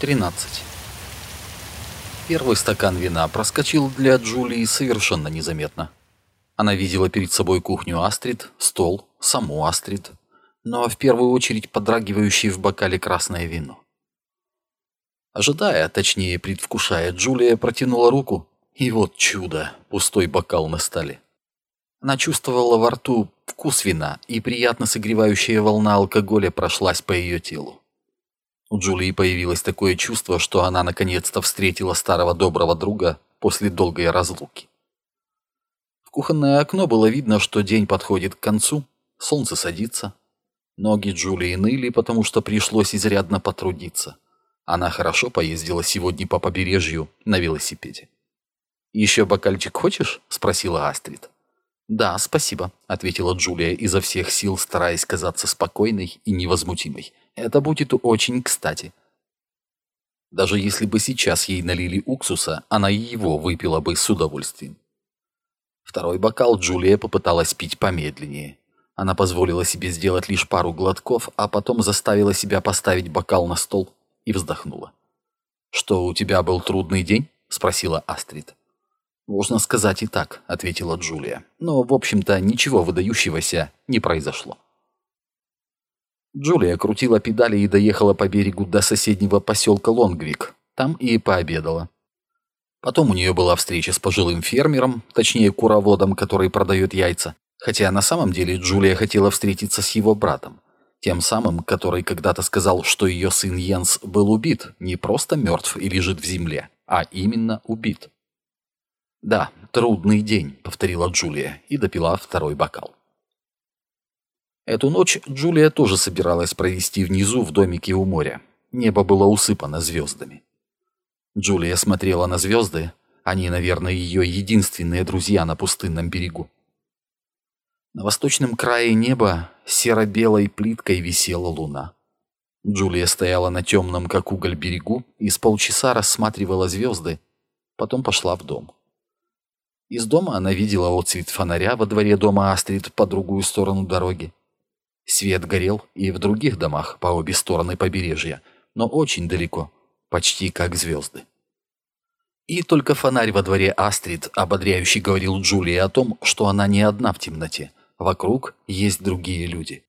13. Первый стакан вина проскочил для Джулии совершенно незаметно. Она видела перед собой кухню Астрид, стол, саму Астрид, но в первую очередь подрагивающее в бокале красное вино. Ожидая, точнее предвкушая, Джулия протянула руку, и вот чудо, пустой бокал на столе. Она чувствовала во рту вкус вина, и приятно согревающая волна алкоголя прошлась по ее телу. У Джулии появилось такое чувство, что она наконец-то встретила старого доброго друга после долгой разлуки. В кухонное окно было видно, что день подходит к концу, солнце садится. Ноги Джулии ныли, потому что пришлось изрядно потрудиться. Она хорошо поездила сегодня по побережью на велосипеде. «Еще бокальчик хочешь?» – спросила Астрид. «Да, спасибо», – ответила Джулия изо всех сил, стараясь казаться спокойной и невозмутимой. «Это будет очень кстати». Даже если бы сейчас ей налили уксуса, она и его выпила бы с удовольствием. Второй бокал Джулия попыталась пить помедленнее. Она позволила себе сделать лишь пару глотков, а потом заставила себя поставить бокал на стол и вздохнула. «Что, у тебя был трудный день?» – спросила Астрид. «Можно сказать и так», — ответила Джулия. «Но, в общем-то, ничего выдающегося не произошло». Джулия крутила педали и доехала по берегу до соседнего поселка Лонгвик. Там и пообедала. Потом у нее была встреча с пожилым фермером, точнее куроводом, который продает яйца. Хотя на самом деле Джулия хотела встретиться с его братом. Тем самым, который когда-то сказал, что ее сын Йенс был убит, не просто мертв и лежит в земле, а именно убит. «Да, трудный день», — повторила Джулия и допила второй бокал. Эту ночь Джулия тоже собиралась провести внизу в домике у моря. Небо было усыпано звездами. Джулия смотрела на звезды, они, наверное, ее единственные друзья на пустынном берегу. На восточном крае неба серо-белой плиткой висела луна. Джулия стояла на темном, как уголь, берегу и с полчаса рассматривала звезды, потом пошла в дом. Из дома она видела отцвет фонаря во дворе дома Астрид по другую сторону дороги. Свет горел и в других домах по обе стороны побережья, но очень далеко, почти как звезды. И только фонарь во дворе Астрид ободряюще говорил Джулии о том, что она не одна в темноте, вокруг есть другие люди.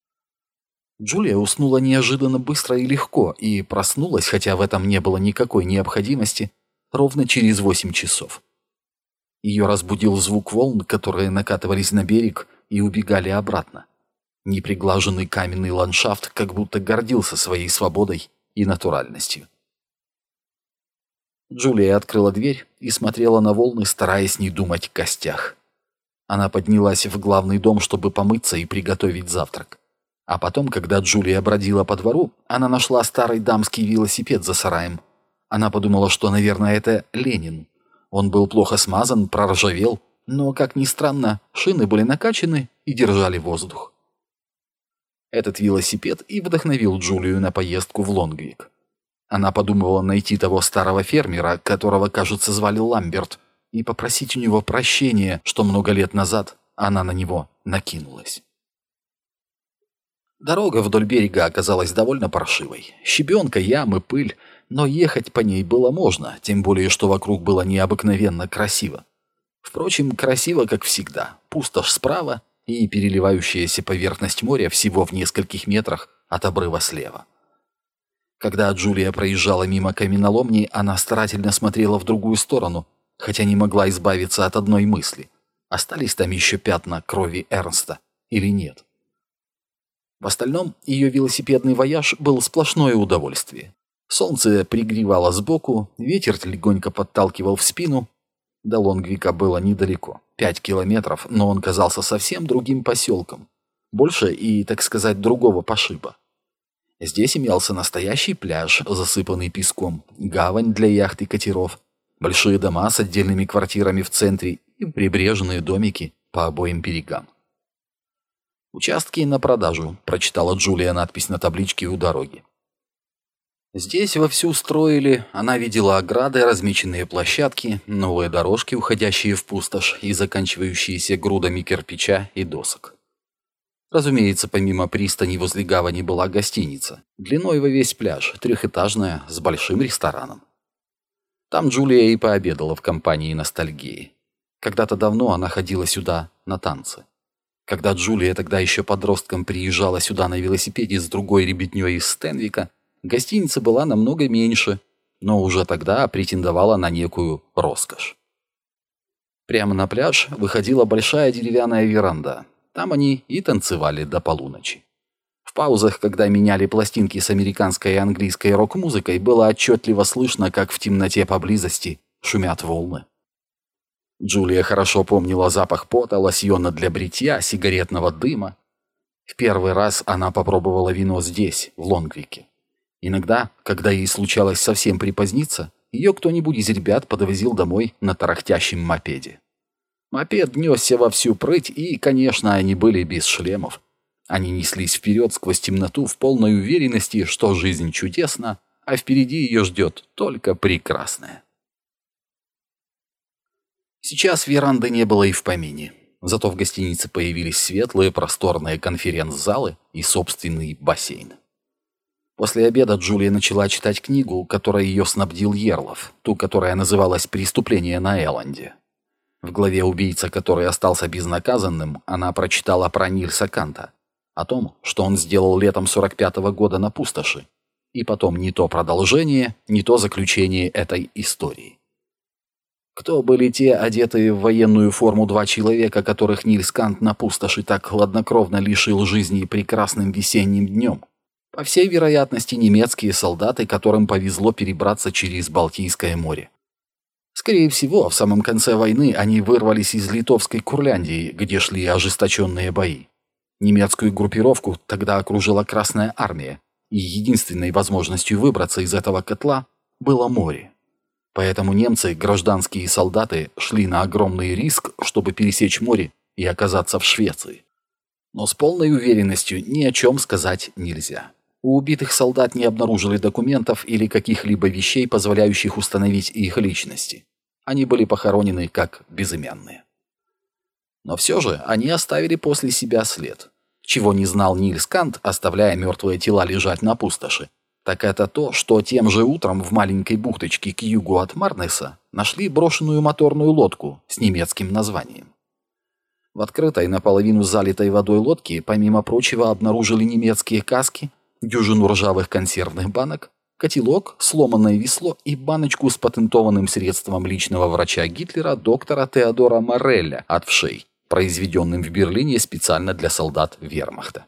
Джулия уснула неожиданно быстро и легко, и проснулась, хотя в этом не было никакой необходимости, ровно через 8 часов. Ее разбудил звук волн, которые накатывались на берег и убегали обратно. Неприглаженный каменный ландшафт как будто гордился своей свободой и натуральностью. Джулия открыла дверь и смотрела на волны, стараясь не думать о гостях. Она поднялась в главный дом, чтобы помыться и приготовить завтрак. А потом, когда Джулия бродила по двору, она нашла старый дамский велосипед за сараем. Она подумала, что, наверное, это Ленин. Он был плохо смазан, проржавел, но, как ни странно, шины были накачаны и держали воздух. Этот велосипед и вдохновил Джулию на поездку в Лонгвик. Она подумывала найти того старого фермера, которого, кажется, звали Ламберт, и попросить у него прощения, что много лет назад она на него накинулась. Дорога вдоль берега оказалась довольно паршивой. Щебенка, ямы, пыль, но ехать по ней было можно, тем более, что вокруг было необыкновенно красиво. Впрочем, красиво, как всегда, пустошь справа и переливающаяся поверхность моря всего в нескольких метрах от обрыва слева. Когда Джулия проезжала мимо каменоломни, она старательно смотрела в другую сторону, хотя не могла избавиться от одной мысли. Остались там еще пятна крови Эрнста или нет? В остальном, ее велосипедный вояж был сплошное удовольствие. Солнце пригревало сбоку, ветер легонько подталкивал в спину. До Лонгвика было недалеко, 5 километров, но он казался совсем другим поселком. Больше и, так сказать, другого пошиба. Здесь имелся настоящий пляж, засыпанный песком, гавань для яхт и катеров, большие дома с отдельными квартирами в центре и прибрежные домики по обоим берегам. «Участки на продажу», – прочитала Джулия надпись на табличке у дороги. Здесь вовсю строили, она видела ограды, размеченные площадки, новые дорожки, уходящие в пустошь и заканчивающиеся грудами кирпича и досок. Разумеется, помимо пристани возле гавани была гостиница, длиной во весь пляж, трехэтажная, с большим рестораном. Там Джулия и пообедала в компании ностальгии. Когда-то давно она ходила сюда на танцы. Когда Джулия, тогда еще подростком, приезжала сюда на велосипеде с другой ребятней из Стенвика, гостиница была намного меньше, но уже тогда претендовала на некую роскошь. Прямо на пляж выходила большая деревянная веранда. Там они и танцевали до полуночи. В паузах, когда меняли пластинки с американской и английской рок-музыкой, было отчетливо слышно, как в темноте поблизости шумят волны. Джулия хорошо помнила запах пота, лосьона для бритья, сигаретного дыма. В первый раз она попробовала вино здесь, в Лонгвике. Иногда, когда ей случалось совсем припоздниться, ее кто-нибудь из ребят подвозил домой на тарахтящем мопеде. Мопед несся во всю прыть, и, конечно, они были без шлемов. Они неслись вперед сквозь темноту в полной уверенности, что жизнь чудесна, а впереди ее ждет только прекрасное. Сейчас веранды не было и в помине. Зато в гостинице появились светлые просторные конференц-залы и собственный бассейн. После обеда Джулия начала читать книгу, которой ее снабдил Ерлов, ту, которая называлась «Преступление на Эланде». В главе «Убийца, который остался безнаказанным» она прочитала про Нильса Канта, о том, что он сделал летом 45-го года на пустоши, и потом не то продолжение, не то заключение этой истории. Кто были те, одетые в военную форму два человека, которых Нильс Кант на пустоши так хладнокровно лишил жизни прекрасным весенним днем? По всей вероятности, немецкие солдаты, которым повезло перебраться через Балтийское море. Скорее всего, в самом конце войны они вырвались из Литовской Курляндии, где шли ожесточенные бои. Немецкую группировку тогда окружила Красная Армия, и единственной возможностью выбраться из этого котла было море. Поэтому немцы, гражданские солдаты, шли на огромный риск, чтобы пересечь море и оказаться в Швеции. Но с полной уверенностью ни о чем сказать нельзя. У убитых солдат не обнаружили документов или каких-либо вещей, позволяющих установить их личности. Они были похоронены как безымянные. Но все же они оставили после себя след. Чего не знал Нильс Кант, оставляя мертвые тела лежать на пустоши, так это то, что тем же утром в маленькой бухточке к югу от Марнеса нашли брошенную моторную лодку с немецким названием. В открытой, наполовину залитой водой лодке, помимо прочего, обнаружили немецкие каски, дюжину ржавых консервных банок, котелок, сломанное весло и баночку с патентованным средством личного врача Гитлера доктора Теодора Морелля от вшей, произведенным в Берлине специально для солдат вермахта.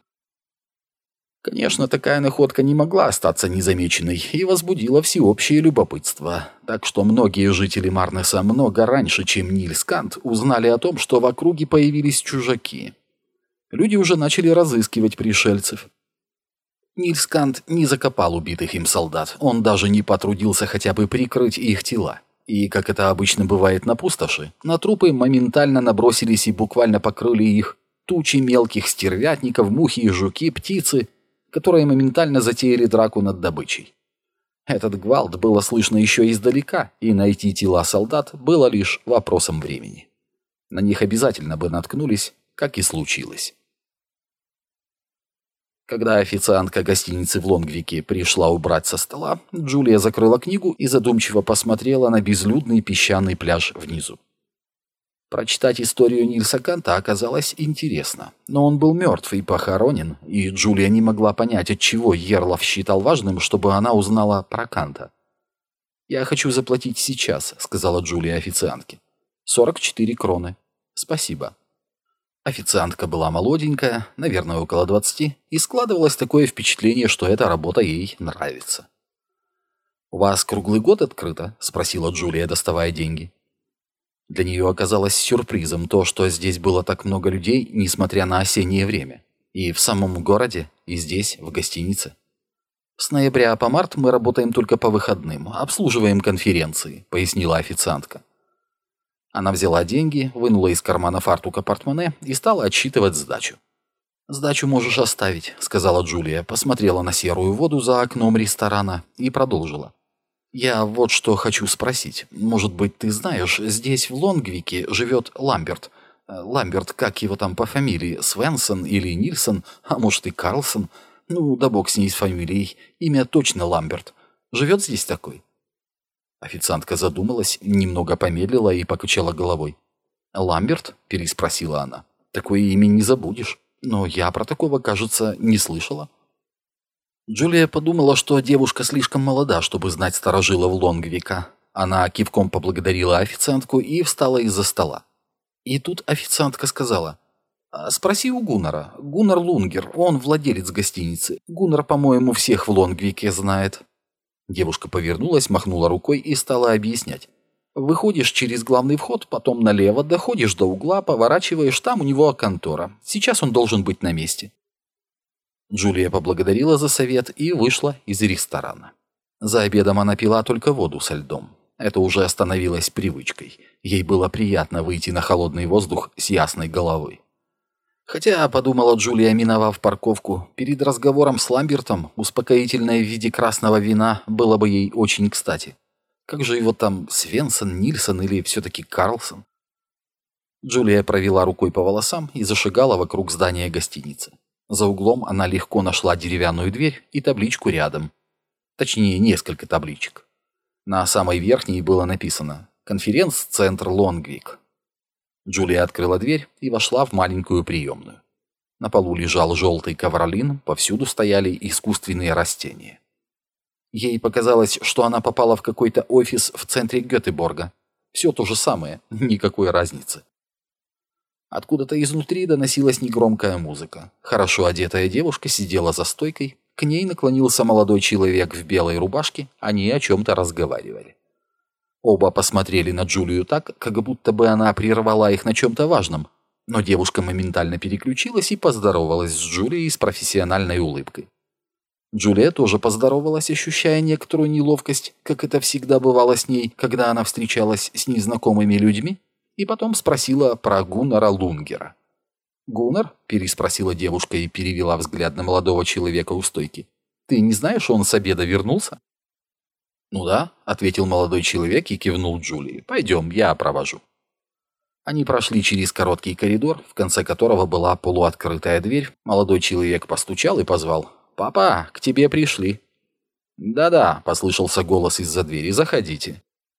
Конечно, такая находка не могла остаться незамеченной и возбудила всеобщее любопытство, так что многие жители Марнеса много раньше, чем Нильс Кант, узнали о том, что в округе появились чужаки. Люди уже начали разыскивать пришельцев. Нильс Кант не закопал убитых им солдат, он даже не потрудился хотя бы прикрыть их тела. И, как это обычно бывает на пустоши, на трупы моментально набросились и буквально покрыли их тучи мелких стервятников, мухи и жуки, птицы, которые моментально затеяли драку над добычей. Этот гвалт было слышно еще издалека, и найти тела солдат было лишь вопросом времени. На них обязательно бы наткнулись, как и случилось. Когда официантка гостиницы в Лонгвике пришла убрать со стола, Джулия закрыла книгу и задумчиво посмотрела на безлюдный песчаный пляж внизу. Прочитать историю Нильса Канта оказалось интересно, но он был мертв и похоронен, и Джулия не могла понять, отчего Ерлов считал важным, чтобы она узнала про Канта. «Я хочу заплатить сейчас», — сказала Джулия официантке. 44 кроны. Спасибо». Официантка была молоденькая, наверное, около 20, и складывалось такое впечатление, что эта работа ей нравится. «У вас круглый год открыто?» — спросила Джулия, доставая деньги. Для нее оказалось сюрпризом то, что здесь было так много людей, несмотря на осеннее время. И в самом городе, и здесь, в гостинице. «С ноября по март мы работаем только по выходным, обслуживаем конференции», — пояснила официантка. Она взяла деньги, вынула из кармана фартука портмоне и стала отсчитывать сдачу. «Сдачу можешь оставить», — сказала Джулия, посмотрела на серую воду за окном ресторана и продолжила. «Я вот что хочу спросить. Может быть, ты знаешь, здесь в Лонгвике живет Ламберт. Ламберт, как его там по фамилии, Свенсон или Нильсон, а может и Карлсон. Ну, да бог с ней с фамилией. Имя точно Ламберт. Живет здесь такой?» Официантка задумалась, немного помедлила и покачала головой. «Ламберт?» – переспросила она. «Такое имя не забудешь. Но я про такого, кажется, не слышала». Джулия подумала, что девушка слишком молода, чтобы знать старожилов Лонгвика. Она кивком поблагодарила официантку и встала из-за стола. И тут официантка сказала: «Спроси у Гуннара. Гуннар Лунгер, он владелец гостиницы. Гуннар, по-моему, всех в Лонгвике знает». Девушка повернулась, махнула рукой и стала объяснять. «Выходишь через главный вход, потом налево, доходишь до угла, поворачиваешь, там у него контора. Сейчас он должен быть на месте». Джулия поблагодарила за совет и вышла из ресторана. За обедом она пила только воду со льдом. Это уже становилось привычкой. Ей было приятно выйти на холодный воздух с ясной головой. Хотя, подумала Джулия, миновав парковку, перед разговором с Ламбертом успокоительное в виде красного вина было бы ей очень кстати. Как же его там, Свенсон, Нильсон или все-таки Карлсон? Джулия провела рукой по волосам и зашагала вокруг здания гостиницы. За углом она легко нашла деревянную дверь и табличку рядом. Точнее, несколько табличек. На самой верхней было написано «Конференц-центр Лонгвик». Джулия открыла дверь и вошла в маленькую приемную. На полу лежал желтый ковролин, повсюду стояли искусственные растения. Ей показалось, что она попала в какой-то офис в центре Гетеборга. Все то же самое, никакой разницы. Откуда-то изнутри доносилась негромкая музыка. Хорошо одетая девушка сидела за стойкой, к ней наклонился молодой человек в белой рубашке, они о чем-то разговаривали. Оба посмотрели на Джулию так, как будто бы она прервала их на чем-то важном, но девушка моментально переключилась и поздоровалась с Джулией с профессиональной улыбкой. Джулия тоже поздоровалась, ощущая некоторую неловкость, как это всегда бывало с ней, когда она встречалась с незнакомыми людьми, и потом спросила про Гуннара Лунгера. «Гуннар?» – переспросила девушка и перевела взгляд на молодого человека у стойки. «Ты не знаешь, он с обеда вернулся?» «Ну да», – ответил молодой человек и кивнул Джулии. «Пойдем, я провожу». Они прошли через короткий коридор, в конце которого была полуоткрытая дверь. Молодой человек постучал и позвал: «Папа, к тебе пришли». «Да-да», – послышался голос из-за двери, – «заходите».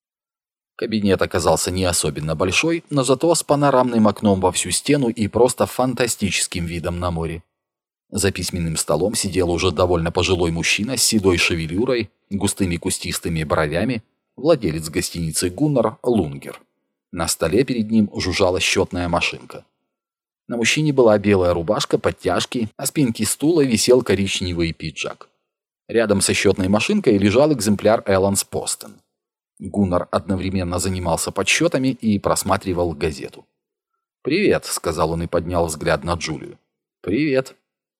Кабинет оказался не особенно большой, но зато с панорамным окном во всю стену и просто фантастическим видом на море. За письменным столом сидел уже довольно пожилой мужчина с седой шевелюрой, густыми кустистыми бровями, владелец гостиницы Гуннар Лунгер. На столе перед ним жужжала счетная машинка. На мужчине была белая рубашка, подтяжки, а спинке стула висел коричневый пиджак. Рядом со счетной машинкой лежал экземпляр Элланс Постен. Гуннар одновременно занимался подсчетами и просматривал газету. «Привет», — сказал он и поднял взгляд на Джулию. «Привет».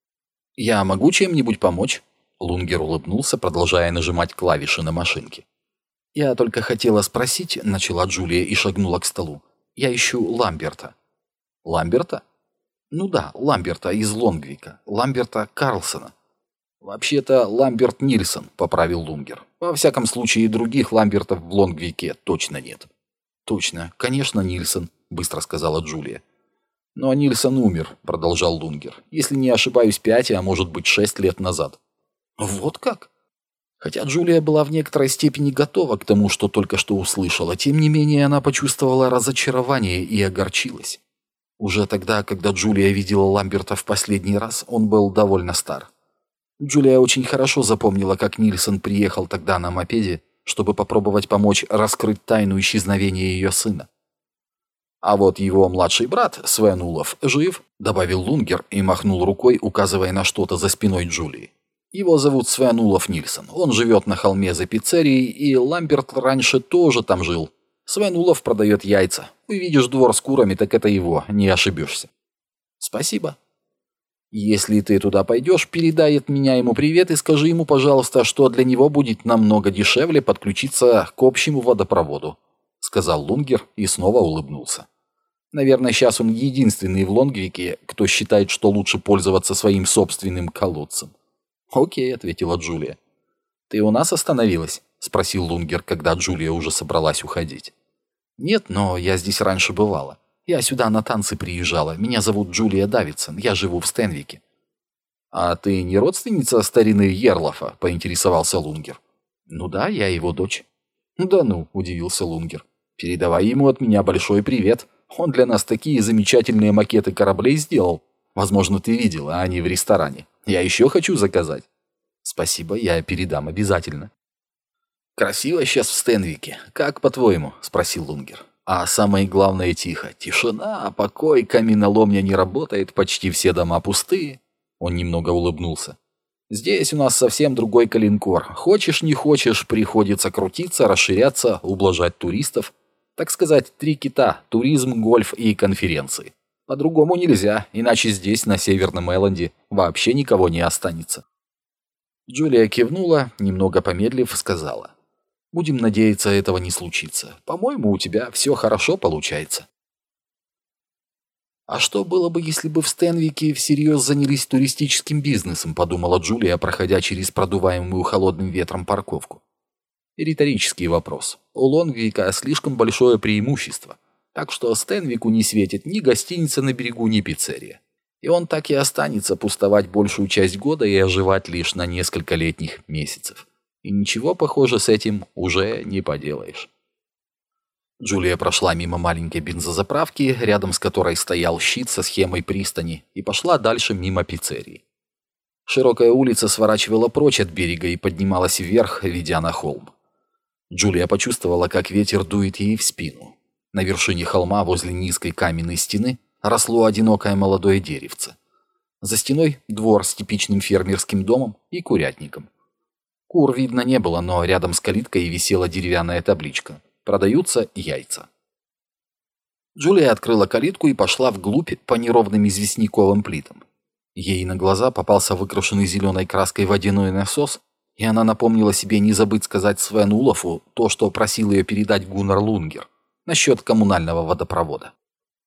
«Я могу чем-нибудь помочь?» Лунгер улыбнулся, продолжая нажимать клавиши на машинке. «Я только хотела спросить», — начала Джулия и шагнула к столу. «Я ищу Ламберта». «Ламберта?» «Ну да, Ламберта из Лонгвика. Ламберта Карлсона». «Вообще-то Ламберт Нильсон», — поправил Лунгер. «Во всяком случае, других Ламбертов в Лонгвике точно нет». «Точно, конечно, Нильсон», — быстро сказала Джулия. «Но Нильсон умер», — продолжал Лунгер. «Если не ошибаюсь, 5, а может быть 6 лет назад». «Вот как?» Хотя Джулия была в некоторой степени готова к тому, что только что услышала, тем не менее она почувствовала разочарование и огорчилась. Уже тогда, когда Джулия видела Ламберта в последний раз, он был довольно стар. Джулия очень хорошо запомнила, как Нильсон приехал тогда на мопеде, чтобы попробовать помочь раскрыть тайну исчезновения ее сына. «А вот его младший брат, Свен Улов, жив», — добавил Лунгер и махнул рукой, указывая на что-то за спиной Джулии. «Его зовут Свен Улов Нильсон. Он живет на холме за пиццерией, и Ламберт раньше тоже там жил. Свен Улов продает яйца. Увидишь двор с курами, так это его, не ошибешься». «Спасибо». «Если ты туда пойдешь, передай от меня ему привет и скажи ему, пожалуйста, что для него будет намного дешевле подключиться к общему водопроводу», — сказал Лунгер и снова улыбнулся. «Наверное, сейчас он единственный в Лонгвике, кто считает, что лучше пользоваться своим собственным колодцем». «Окей», — ответила Джулия. «Ты у нас остановилась?» — спросил Лунгер, когда Джулия уже собралась уходить. «Нет, но я здесь раньше бывала. Я сюда на танцы приезжала. Меня зовут Джулия Давидсон. Я живу в Стенвике». «А ты не родственница старины Ерлафа?» – поинтересовался Лунгер. «Ну да, я его дочь». «Да ну», – удивился Лунгер. «Передавай ему от меня большой привет. Он для нас такие замечательные макеты кораблей сделал. Возможно, ты видела, а они в ресторане. Я еще хочу заказать». «Спасибо, я передам обязательно». «Красиво сейчас в Стенвике. Как по-твоему?» – спросил Лунгер. «А самое главное, тихо. Тишина, покой, каменоломня не работает, почти все дома пустые». Он немного улыбнулся. «Здесь у нас совсем другой калинкор. Хочешь, не хочешь, приходится крутиться, расширяться, ублажать туристов. Так сказать, 3 кита – туризм, гольф и конференции. По-другому нельзя, иначе здесь, на Северном Элленде, вообще никого не останется». Джулия кивнула, немного помедлив, сказала. «Будем надеяться, этого не случится. По-моему, у тебя все хорошо получается». «А что было бы, если бы в Стенвике всерьез занялись туристическим бизнесом?» – подумала Джулия, проходя через продуваемую холодным ветром парковку. Риторический вопрос. У Лонгвика слишком большое преимущество, так что Стенвику не светит ни гостиница на берегу, ни пиццерия. И он так и останется пустовать большую часть года и оживать лишь на несколько летних месяцев. И ничего, похоже, с этим уже не поделаешь. Джулия прошла мимо маленькой бензозаправки, рядом с которой стоял щит со схемой пристани, и пошла дальше мимо пиццерии. Широкая улица сворачивала прочь от берега и поднималась вверх, ведя на холм. Джулия почувствовала, как ветер дует ей в спину. На вершине холма, возле низкой каменной стены, росло одинокое молодое деревце. За стеной двор с типичным фермерским домом и курятником. Кур видно не было, но рядом с калиткой висела деревянная табличка. Продаются яйца. Джулия открыла калитку и пошла вглубь по неровным известняковым плитам. Ей на глаза попался выкрашенный зеленой краской водяной насос, и она напомнила себе не забыть сказать Свену Улафу то, что просил ее передать Гуннар Лунгер насчет коммунального водопровода.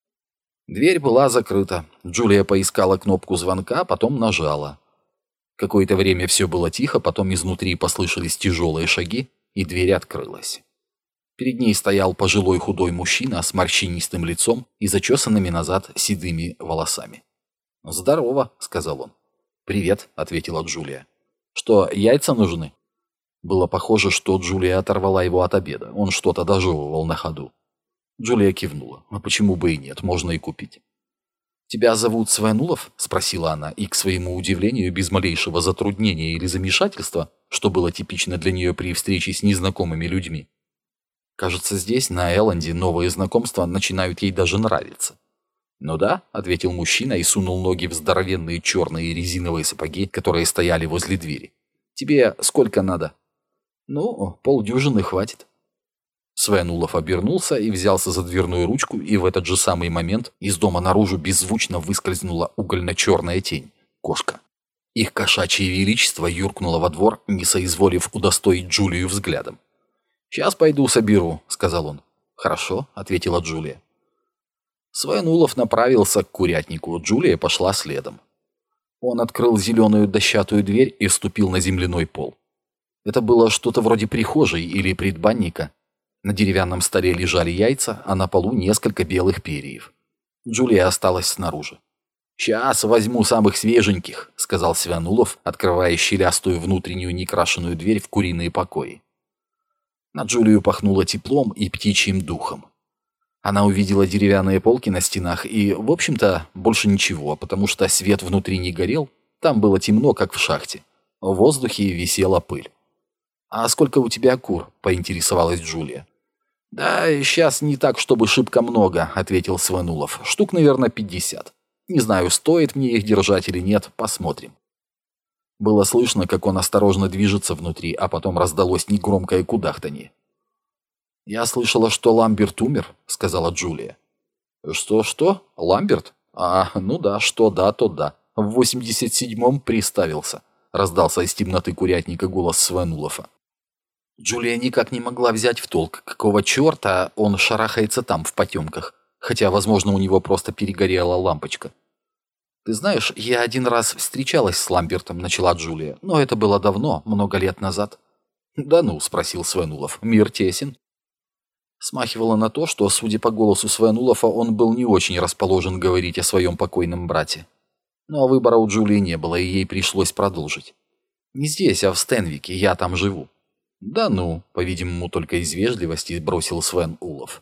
Дверь была закрыта. Джулия поискала кнопку звонка, потом нажала. Какое-то время все было тихо, потом изнутри послышались тяжелые шаги, и дверь открылась. Перед ней стоял пожилой худой мужчина с морщинистым лицом и зачесанными назад седыми волосами. «Здорово», — сказал он. «Привет», — ответила Джулия. «Что, яйца нужны?» Было похоже, что Джулия оторвала его от обеда. Он что-то дожевывал на ходу. Джулия кивнула. «А почему бы и нет? Можно и купить». «Тебя зовут Свен Улаф?» — спросила она, и, к своему удивлению, без малейшего затруднения или замешательства, что было типично для нее при встрече с незнакомыми людьми. Кажется, здесь, на Элленде, новые знакомства начинают ей даже нравиться. «Ну да», — ответил мужчина и сунул ноги в здоровенные черные резиновые сапоги, которые стояли возле двери. «Тебе сколько надо?» «Ну, полдюжины хватит». Свен Улаф обернулся и взялся за дверную ручку, и в этот же самый момент из дома наружу беззвучно выскользнула угольно-черная тень — кошка. Их кошачье величество юркнуло во двор, не соизволив удостоить Джулию взглядом. «Сейчас пойду соберу», — сказал он. «Хорошо», — ответила Джулия. Свен Улаф направился к курятнику, Джулия пошла следом. Он открыл зеленую дощатую дверь и ступил на земляной пол. Это было что-то вроде прихожей или предбанника. На деревянном столе лежали яйца, а на полу несколько белых перьев. Джулия осталась снаружи. «Сейчас возьму самых свеженьких», — сказал Свен Улаф, открывая щелястую внутреннюю некрашенную дверь в куриные покои. На Джулию пахнуло теплом и птичьим духом. Она увидела деревянные полки на стенах и, в общем-то, больше ничего, потому что свет внутри не горел, там было темно, как в шахте. В воздухе висела пыль. «А сколько у тебя кур?» – поинтересовалась Джулия. «Да, сейчас не так, чтобы шибко много», – ответил Свен Улаф. «Штук, наверное, 50. Не знаю, стоит мне их держать или нет, посмотрим». Было слышно, как он осторожно движется внутри, а потом раздалось негромкое кудахтанье. «Я слышала, что Ламберт умер», — сказала Джулия. «Что? Ламберт? Ну да, что да, то да. В 87-м приставился», — раздался из темноты курятника голос Свен Улафа. Джулия никак не могла взять в толк, какого черта он шарахается там, в потемках, хотя, возможно, у него просто перегорела лампочка. «Ты знаешь, я один раз встречалась с Ламбертом», — начала Джулия, «но это было давно, много лет назад». «Да ну», — спросил Свен Улаф, — «мир тесен». Смахивало на то, что, судя по голосу Свен Улафа, он был не очень расположен говорить о своем покойном брате. Но выбора у Джулии не было, и ей пришлось продолжить. «Не здесь, а в Стенвике, я там живу». «Да ну», по-видимому, только из вежливости бросил Свен Улаф.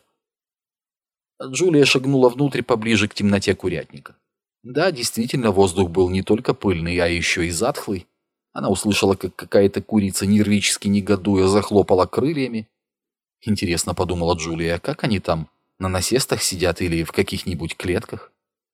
Джулия шагнула внутрь поближе к темноте курятника. Да, действительно, воздух был не только пыльный, а еще и затхлый. Она услышала, как какая-то курица, нервически негодуя, захлопала крыльями. Интересно, подумала Джулия, как они там, на насестах сидят или в каких-нибудь клетках?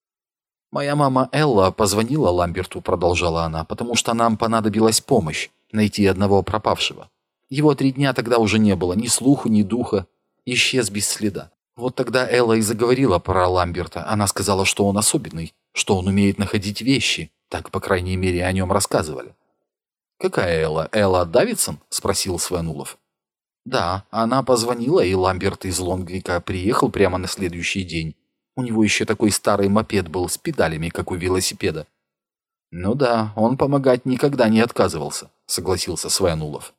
«Моя мама Элла позвонила Ламберту», — продолжала она, «потому что нам понадобилась помощь найти одного пропавшего. Его 3 дня тогда уже не было, ни слуху, ни духа. Исчез без следа. Вот тогда Элла и заговорила про Ламберта. Она сказала, что он особенный, что он умеет находить вещи. Так, по крайней мере, о нем рассказывали». «Какая Элла? Элла Давидсон?» — спросил Свен Улаф. «Да, она позвонила, и Ламберт из Лонгвика приехал прямо на следующий день. У него еще такой старый мопед был с педалями, как у велосипеда». «Ну да, он помогать никогда не отказывался», — согласился Свен Улаф.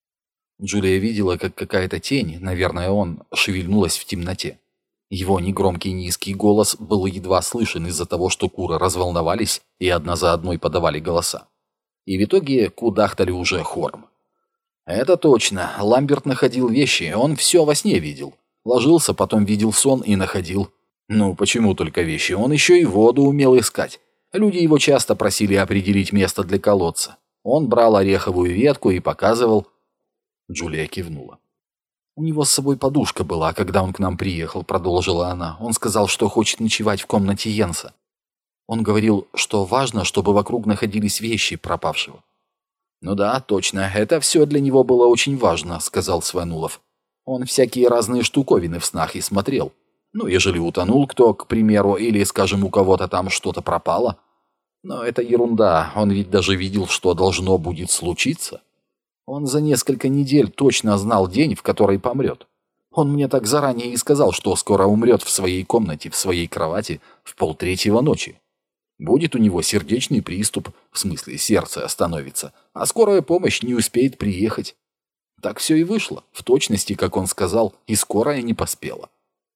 Джулия видела, как какая-то тень, наверное, он, шевельнулась в темноте. Его негромкий низкий голос был едва слышен из-за того, что куры разволновались и одна за одной подавали голоса. И в итоге кудахтали уже хором. «Это точно. Ламберт находил вещи, он все во сне видел. Ложился, потом видел сон и находил. Ну, почему только вещи? Он еще и воду умел искать. Люди его часто просили определить место для колодца. Он брал ореховую ветку и показывал». Джулия кивнула. «У него с собой подушка была, когда он к нам приехал», — продолжила она. «Он сказал, что хочет ночевать в комнате Йенса. Он говорил, что важно, чтобы вокруг находились вещи пропавшего». «Ну да, точно, это все для него было очень важно», — сказал Свен Улаф. «Он всякие разные штуковины в снах и смотрел. Ну, ежели утонул кто, к примеру, или, скажем, у кого-то там что-то пропало. Но это ерунда, он ведь даже видел, что должно будет случиться. Он за несколько недель точно знал день, в который помрет. Он мне так заранее и сказал, что скоро умрет в своей комнате, в своей кровати, в 2:30 ночи. Будет у него сердечный приступ, в смысле сердце остановится, а скорая помощь не успеет приехать. Так все и вышло, в точности, как он сказал, и скорая не поспела».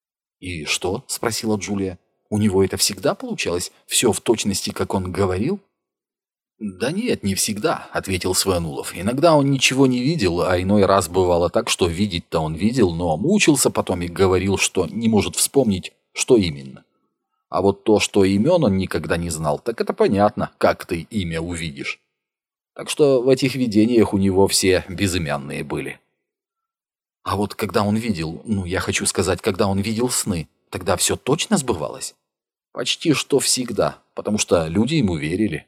«И что?» — спросила Джулия. «У него это всегда получалось? Все в точности, как он говорил?» «Да нет, не всегда», — ответил Свен Улаф. «Иногда он ничего не видел, а иной раз бывало так, что видеть-то он видел, но мучился потом и говорил, что не может вспомнить, что именно. А вот то, что имен он никогда не знал, так это понятно, как ты имя увидишь. Так что в этих видениях у него все безымянные были». «А вот когда он видел, я хочу сказать, когда он видел сны, тогда все точно сбывалось?» «Почти что всегда, потому что люди ему верили».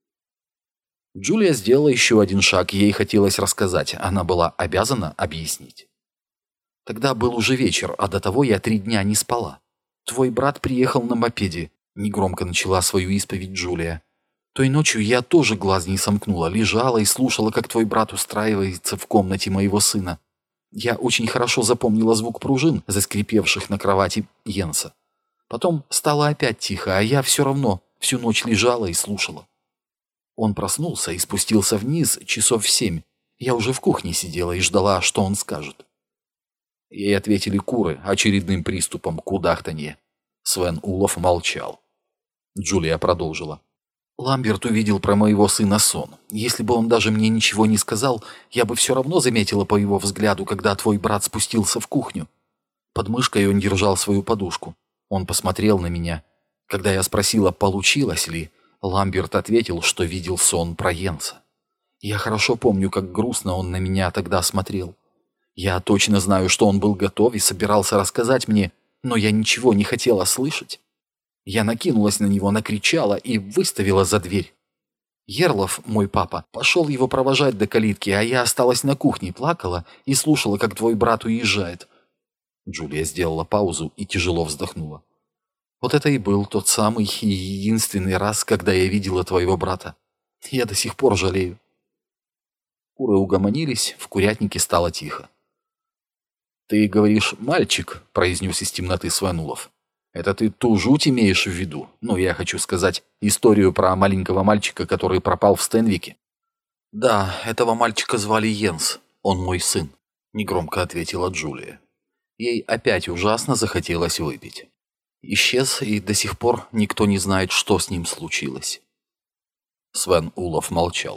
Джулия сделала еще один шаг, ей хотелось рассказать, она была обязана объяснить. «Тогда был уже вечер, а до того я 3 дня не спала. Твой брат приехал на мопеде», — негромко начала свою исповедь Джулия. «Той ночью я тоже глаз не сомкнула, лежала и слушала, как твой брат устраивается в комнате моего сына. Я очень хорошо запомнила звук пружин, заскрипевших на кровати Йенса. Потом стало опять тихо, а я все равно всю ночь лежала и слушала. Он проснулся и спустился вниз часов в 7. Я уже в кухне сидела и ждала, что он скажет». Ей ответили куры очередным приступом кудахтанья. Свен Улаф молчал. Джулия продолжила. «Ламберт увидел про моего сына сон. Если бы он даже мне ничего не сказал, я бы все равно заметила по его взгляду, когда твой брат спустился в кухню. Под мышкой он держал свою подушку. Он посмотрел на меня. Когда я спросила, получилось ли, Ламберт ответил, что видел сон про Йенса. Я хорошо помню, как грустно он на меня тогда смотрел. Я точно знаю, что он был готов и собирался рассказать мне, но я ничего не хотела слышать. Я накинулась на него, накричала и выставила за дверь. Ерлов, мой папа, пошел его провожать до калитки, а я осталась на кухне, плакала и слушала, как твой брат уезжает». Джулия сделала паузу и тяжело вздохнула. «Вот это и был тот самый и единственный раз, когда я видела твоего брата. Я до сих пор жалею». Куры угомонились, в курятнике стало тихо. «Ты говоришь, мальчик», — произнес из темноты Свен Улаф. «Это ты ту жуть имеешь в виду? Я хочу сказать, историю про маленького мальчика, который пропал в Стенвике». «Да, этого мальчика звали Йенс. Он мой сын», — негромко ответила Джулия. Ей опять ужасно захотелось выпить. Исчез, и до сих пор никто не знает, что с ним случилось. Свен Улов молчал.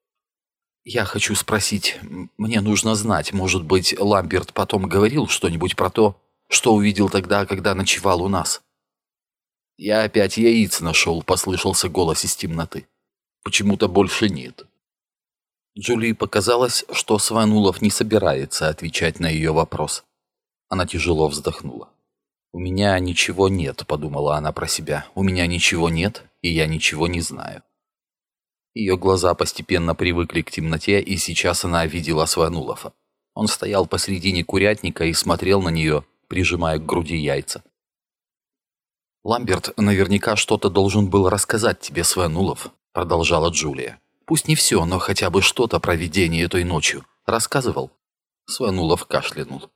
«Я хочу спросить, мне нужно знать, может быть, Ламберт потом говорил что-нибудь про то, что увидел тогда, когда ночевал у нас?» «Я опять яиц нашел», — послышался голос из темноты. «Почему-то больше нет». Джулии показалось, что Свен Улов не собирается отвечать на ее вопрос. Она тяжело вздохнула. «У меня ничего нет», — подумала она про себя. «У меня ничего нет, и я ничего не знаю». Ее глаза постепенно привыкли к темноте, и сейчас она видела Свен Улова. Он стоял посредине курятника и смотрел на нее, прижимая к груди яйца. «Ламберт наверняка что-то должен был рассказать тебе, Свен Улов», — продолжала Джулия. «Пусть не все, но хотя бы что-то про видение той ночью. Рассказывал?» Свен Улов кашлянул.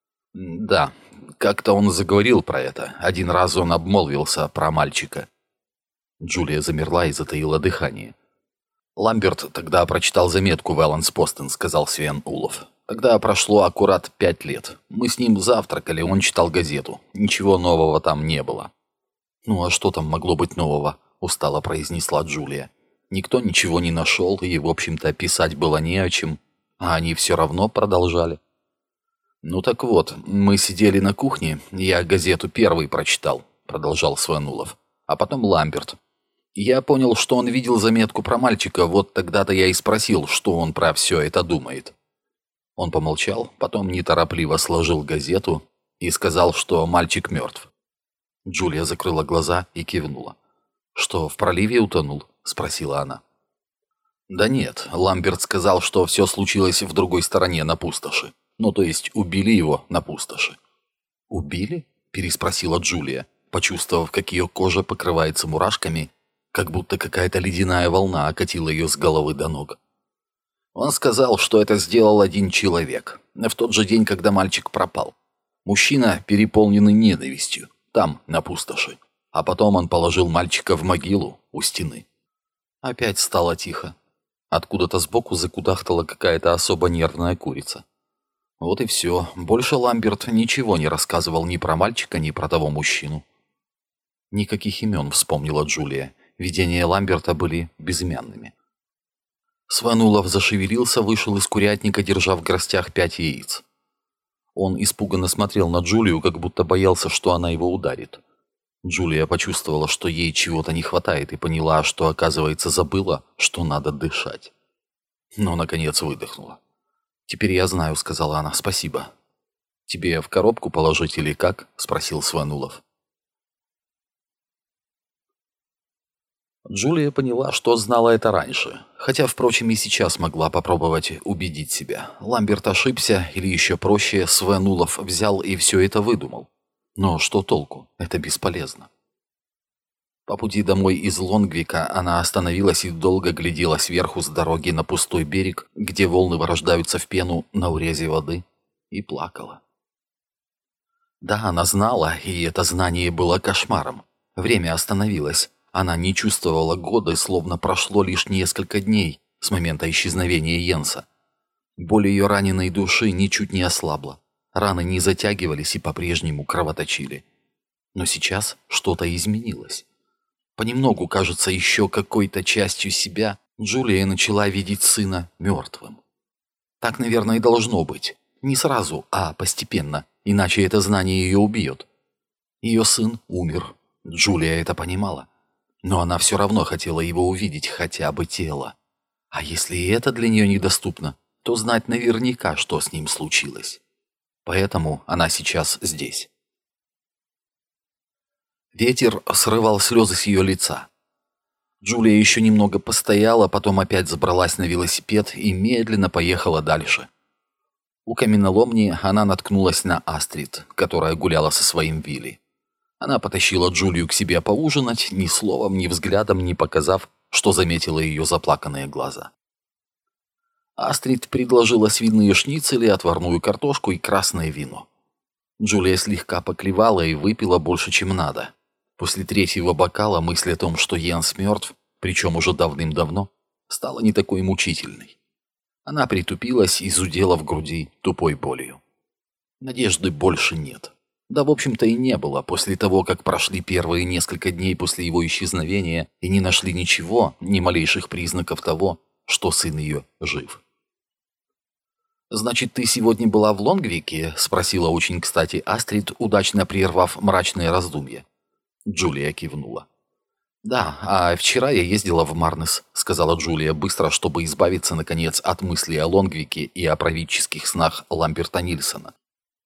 «Да, как-то он заговорил про это. Один раз он обмолвился про мальчика». Джулия замерла и затаила дыхание. «Ламберт тогда прочитал заметку в Элленс-Постен», — сказал Свен Улов. «Тогда прошло аккурат 5 лет. Мы с ним завтракали, он читал газету. Ничего нового там не было». «Ну а что там могло быть нового?» — устало произнесла Джулия. «Никто ничего не нашел, и, в общем-то, писать было не о чем. А они все равно продолжали». «Ну так вот, мы сидели на кухне, я газету первый прочитал», — продолжал Свен Улов. «А потом Ламберт. Я понял, что он видел заметку про мальчика, вот тогда-то я и спросил, что он про все это думает». Он помолчал, потом неторопливо сложил газету и сказал, что мальчик мертв. Джулия закрыла глаза и кивнула. «Что, в проливе утонул?» — спросила она. «Да нет, Ламберт сказал, что все случилось в другой стороне, на пустоши. Ну, то есть убили его на пустоши». «Убили?» — переспросила Джулия, почувствовав, как ее кожа покрывается мурашками, как будто какая-то ледяная волна окатила ее с головы до ног. «Он сказал, что это сделал один человек, в тот же день, когда мальчик пропал. Мужчина, переполненный ненавистью, там, на пустоши. А потом он положил мальчика в могилу у стены». Опять стало тихо. Откуда-то сбоку закудахтала какая-то особо нервная курица. Вот и все. Больше Ламберт ничего не рассказывал ни про мальчика, ни про того мужчину. Никаких имен, вспомнила Джулия. Видения Ламберта были безымянными. Свен Улов зашевелился, вышел из курятника, держа в горстях 5 яиц. Он испуганно смотрел на Джулию, как будто боялся, что она его ударит. Джулия почувствовала, что ей чего-то не хватает, и поняла, что, оказывается, забыла, что надо дышать. Но, наконец, выдохнула. «Теперь я знаю», — сказала она. «Спасибо». «Тебе в коробку положить или как?» — спросил Свен Улов. Джулия поняла, что знала это раньше, хотя, впрочем, и сейчас могла попробовать убедить себя. Ламберт ошибся, или еще проще, Свен Улов взял и все это выдумал. Но что толку? Это бесполезно. По пути домой из Лонгвика она остановилась и долго глядела сверху с дороги на пустой берег, где волны вырождаются в пену на урезе воды, и плакала. Да, она знала, и это знание было кошмаром. Время остановилось. Она не чувствовала года, словно прошло лишь несколько дней с момента исчезновения Йенса. Боль ее раненой души ничуть не ослабла. Раны не затягивались и по-прежнему кровоточили. Но сейчас что-то изменилось. Понемногу, кажется, еще какой-то частью себя Джулия начала видеть сына мертвым. Так, наверное, и должно быть. Не сразу, а постепенно, иначе это знание ее убьет. Ее сын умер. Джулия это понимала. Но она все равно хотела его увидеть, хотя бы тело. А если и это для нее недоступно, то знать наверняка, что с ним случилось. Поэтому она сейчас здесь. Ветер срывал слезы с ее лица. Джулия еще немного постояла, потом опять забралась на велосипед и медленно поехала дальше. У каменоломни она наткнулась на Астрид, которая гуляла со своим Вилли. Она потащила Джулию к себе поужинать, ни словом, ни взглядом не показав, что заметила ее заплаканные глаза. Астрид предложила свиные шницели, отварную картошку и красное вино. Джулия слегка поклевала и выпила больше, чем надо. После 3-го бокала мысль о том, что Йенс мертв, причем уже давным-давно, стала не такой мучительной. Она притупилась и зудела в груди тупой болью. Надежды больше нет. Да, в общем-то, и не было после того, как прошли первые несколько дней после его исчезновения и не нашли ничего, ни малейших признаков того, что сын ее жив. «Значит, ты сегодня была в Лонгвике?» — спросила очень кстати Астрид, удачно прервав мрачное раздумье. Джулия кивнула. «Да, а вчера я ездила в Марнес», — сказала Джулия быстро, чтобы избавиться, наконец, от мыслей о Лонгвике и о правительских снах Ламберта Нильсона.